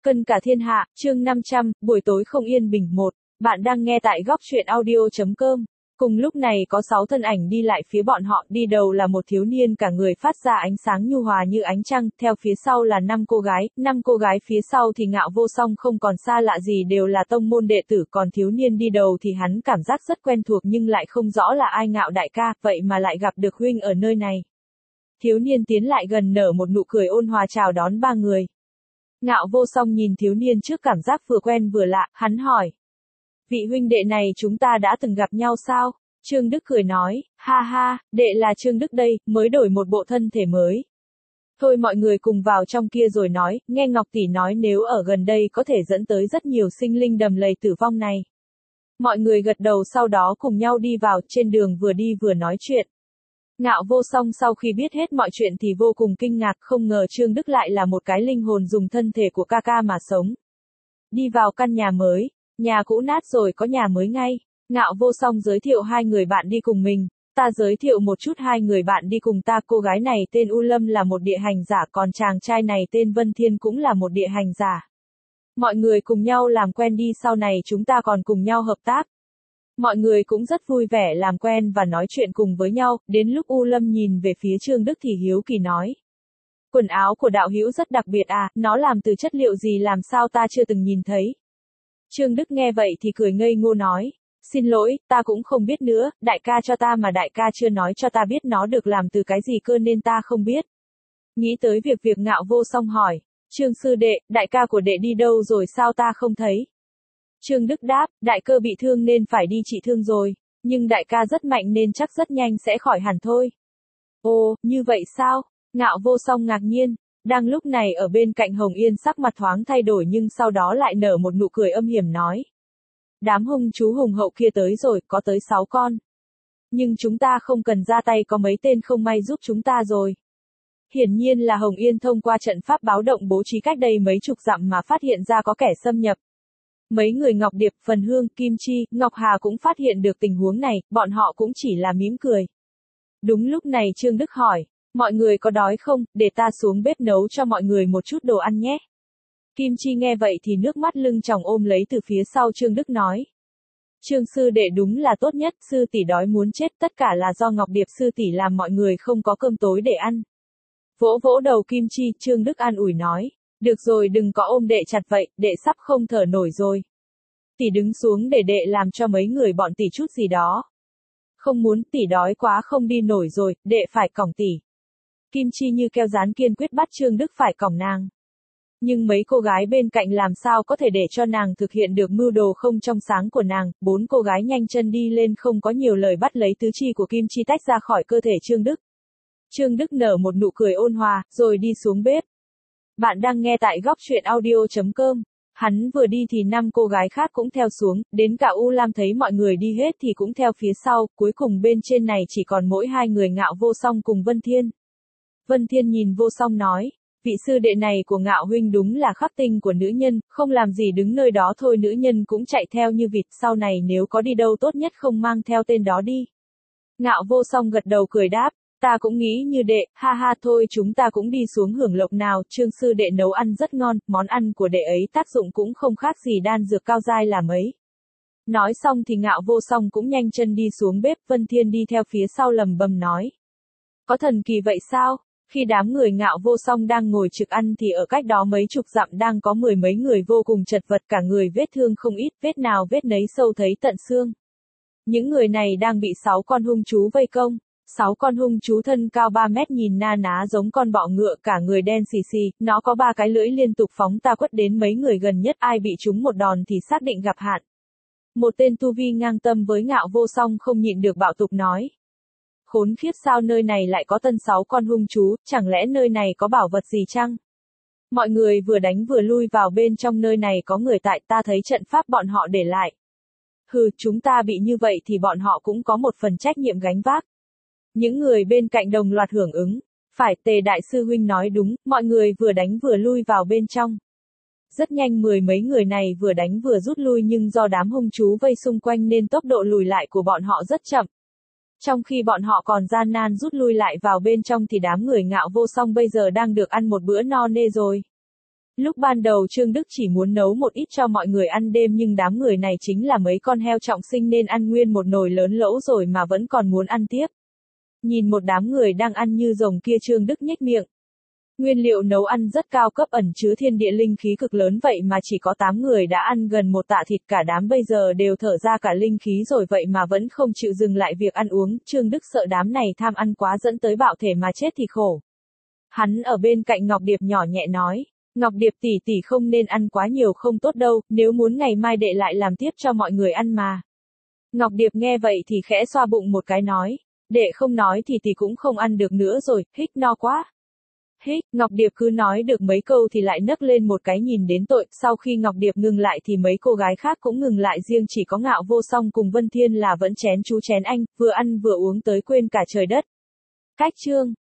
Cân cả thiên hạ, chương 500, buổi tối không yên bình 1. Bạn đang nghe tại góc truyện audio.com. Cùng lúc này có 6 thân ảnh đi lại phía bọn họ, đi đầu là một thiếu niên cả người phát ra ánh sáng nhu hòa như ánh trăng, theo phía sau là 5 cô gái phía sau thì Ngạo Vô Song không còn xa lạ gì, đều là tông môn đệ tử, còn thiếu niên đi đầu thì hắn cảm giác rất quen thuộc nhưng lại không rõ là ai. Ngạo đại ca, vậy mà lại gặp được huynh ở nơi này. Thiếu niên tiến lại gần nở một nụ cười ôn hòa chào đón ba người. Ngạo Vô Song nhìn thiếu niên trước cảm giác vừa quen vừa lạ, hắn hỏi. Vị huynh đệ này chúng ta đã từng gặp nhau sao? Trương Đức cười nói, ha ha, đệ là Trương Đức đây, mới đổi một bộ thân thể mới. Thôi mọi người cùng vào trong kia rồi nói, nghe Ngọc tỷ nói nếu ở gần đây có thể dẫn tới rất nhiều sinh linh đầm lầy tử vong này. Mọi người gật đầu sau đó cùng nhau đi vào, trên đường vừa đi vừa nói chuyện. Ngạo Vô Song sau khi biết hết mọi chuyện thì vô cùng kinh ngạc, không ngờ Trương Đức lại là một cái linh hồn dùng thân thể của ca ca mà sống. Đi vào căn nhà mới, nhà cũ nát rồi có nhà mới ngay. Ngạo Vô Song giới thiệu hai người bạn đi cùng mình, ta giới thiệu một chút hai người bạn đi cùng ta. Cô gái này tên U Lâm là một địa hành giả, còn chàng trai này tên Vân Thiên cũng là một địa hành giả. Mọi người cùng nhau làm quen đi, sau này chúng ta còn cùng nhau hợp tác. Mọi người cũng rất vui vẻ làm quen và nói chuyện cùng với nhau, đến lúc U Lâm nhìn về phía Trương Đức thì hiếu kỳ nói. Quần áo của đạo hữu rất đặc biệt à, nó làm từ chất liệu gì làm sao ta chưa từng nhìn thấy. Trương Đức nghe vậy thì cười ngây ngô nói, xin lỗi, ta cũng không biết nữa, đại ca cho ta mà đại ca chưa nói cho ta biết nó được làm từ cái gì cơ nên ta không biết. Nghĩ tới việc Ngạo Vô Song hỏi, Trương sư đệ, đại ca của đệ đi đâu rồi sao ta không thấy? Trương Đức đáp, đại cơ bị thương nên phải đi trị thương rồi, nhưng đại ca rất mạnh nên chắc rất nhanh sẽ khỏi hẳn thôi. Ồ, như vậy sao? Ngạo Vô Song ngạc nhiên, đang lúc này ở bên cạnh Hồng Yên sắc mặt thoáng thay đổi nhưng sau đó lại nở một nụ cười âm hiểm nói. Đám hung chú hùng hậu kia tới rồi, có tới 6 con. Nhưng chúng ta không cần ra tay, có mấy tên không may giúp chúng ta rồi. Hiển nhiên là Hồng Yên thông qua trận pháp báo động bố trí cách đây mấy chục dặm mà phát hiện ra có kẻ xâm nhập. Mấy người Ngọc Điệp, Phần Hương, Kim Chi, Ngọc Hà cũng phát hiện được tình huống này, bọn họ cũng chỉ là mỉm cười. Đúng lúc này Trương Đức hỏi, mọi người có đói không, để ta xuống bếp nấu cho mọi người một chút đồ ăn nhé. Kim Chi nghe vậy thì nước mắt lưng tròng ôm lấy từ phía sau Trương Đức nói. Trương sư đệ đúng là tốt nhất, sư tỷ đói muốn chết, tất cả là do Ngọc Điệp sư tỷ làm mọi người không có cơm tối để ăn. Vỗ vỗ đầu Kim Chi, Trương Đức an ủi nói. Được rồi, đừng có ôm đệ chặt vậy, đệ sắp không thở nổi rồi. Tỷ đứng xuống để đệ làm cho mấy người bọn tỷ chút gì đó. Không muốn, tỷ đói quá không đi nổi rồi, đệ phải cõng tỷ. Kim Chi như keo dán kiên quyết bắt Trương Đức phải cõng nàng. Nhưng mấy cô gái bên cạnh làm sao có thể để cho nàng thực hiện được mưu đồ không trong sáng của nàng. 4 cô gái nhanh chân đi lên không có nhiều lời bắt lấy tứ chi của Kim Chi tách ra khỏi cơ thể Trương Đức. Trương Đức nở một nụ cười ôn hòa, rồi đi xuống bếp. Bạn đang nghe tại góc truyện audio.com. Hắn vừa đi thì 5 cô gái khác cũng theo xuống, đến cả U Lam thấy mọi người đi hết thì cũng theo phía sau, cuối cùng bên trên này chỉ còn mỗi hai người Ngạo Vô Song cùng Vân Thiên. Vân Thiên nhìn Vô Song nói, vị sư đệ này của Ngạo huynh đúng là khắc tinh của nữ nhân, không làm gì đứng nơi đó thôi, nữ nhân cũng chạy theo như vịt, sau này nếu có đi đâu tốt nhất không mang theo tên đó đi. Ngạo Vô Song gật đầu cười đáp. Ta cũng nghĩ như đệ, ha ha, thôi chúng ta cũng đi xuống hưởng lộc nào. Trương sư đệ nấu ăn rất ngon, món ăn của đệ ấy tác dụng cũng không khác gì đan dược cao giai là mấy. Nói xong thì Ngạo Vô Song cũng nhanh chân đi xuống bếp, Vân Thiên đi theo phía sau lầm bầm nói. Có thần kỳ vậy sao? Khi đám người Ngạo Vô Song đang ngồi trực ăn thì ở cách đó mấy chục dặm đang có 10 mấy người vô cùng chật vật, cả người vết thương không ít, vết nào vết nấy sâu thấy tận xương. Những người này đang bị 6 con hung chú vây công. 6 con hung chú thân cao 3 mét nhìn na ná giống con bọ ngựa, cả người đen xì xì, nó có 3 cái lưỡi liên tục phóng ta quất đến mấy người gần nhất, ai bị chúng một đòn thì xác định gặp hạn. Một tên tu vi ngang tâm với Ngạo Vô Song không nhịn được bạo tục nói. Khốn khiếp, sao nơi này lại có tân 6 con hung chú, chẳng lẽ nơi này có bảo vật gì chăng? Mọi người vừa đánh vừa lui vào bên trong, nơi này có người tại, ta thấy trận pháp bọn họ để lại. Hừ, chúng ta bị như vậy thì bọn họ cũng có một phần trách nhiệm gánh vác. Những người bên cạnh đồng loạt hưởng ứng. Phải, Tề đại sư huynh nói đúng, mọi người vừa đánh vừa lui vào bên trong. Rất nhanh 10 mấy người này vừa đánh vừa rút lui, nhưng do đám hung chú vây xung quanh nên tốc độ lùi lại của bọn họ rất chậm. Trong khi bọn họ còn gian nan rút lui lại vào bên trong thì đám người Ngạo Vô Song bây giờ đang được ăn một bữa no nê rồi. Lúc ban đầu Trương Đức chỉ muốn nấu một ít cho mọi người ăn đêm nhưng đám người này chính là mấy con heo trọng sinh nên ăn nguyên một nồi lớn lẩu rồi mà vẫn còn muốn ăn tiếp. Nhìn một đám người đang ăn như rồng kia Trương Đức nhếch miệng. Nguyên liệu nấu ăn rất cao cấp ẩn chứa thiên địa linh khí cực lớn vậy mà chỉ có 8 người đã ăn gần một tạ thịt cả đám bây giờ đều thở ra cả linh khí rồi vậy mà vẫn không chịu dừng lại việc ăn uống. Trương Đức sợ đám này tham ăn quá dẫn tới bạo thể mà chết thì khổ. Hắn ở bên cạnh Ngọc Điệp nhỏ nhẹ nói. Ngọc Điệp tỷ tỷ không nên ăn quá nhiều không tốt đâu, nếu muốn ngày mai đệ lại làm tiếp cho mọi người ăn mà. Ngọc Điệp nghe vậy thì khẽ xoa bụng một cái nói. Đệ không nói thì tỷ cũng không ăn được nữa rồi, hích no quá. Hích, Ngọc Điệp cứ nói được mấy câu thì lại nấc lên một cái nhìn đến tội, sau khi Ngọc Điệp ngừng lại thì mấy cô gái khác cũng ngừng lại riêng chỉ có Ngạo Vô Song cùng Vân Thiên là vẫn chén chú chén anh, vừa ăn vừa uống tới quên cả trời đất. Cách chương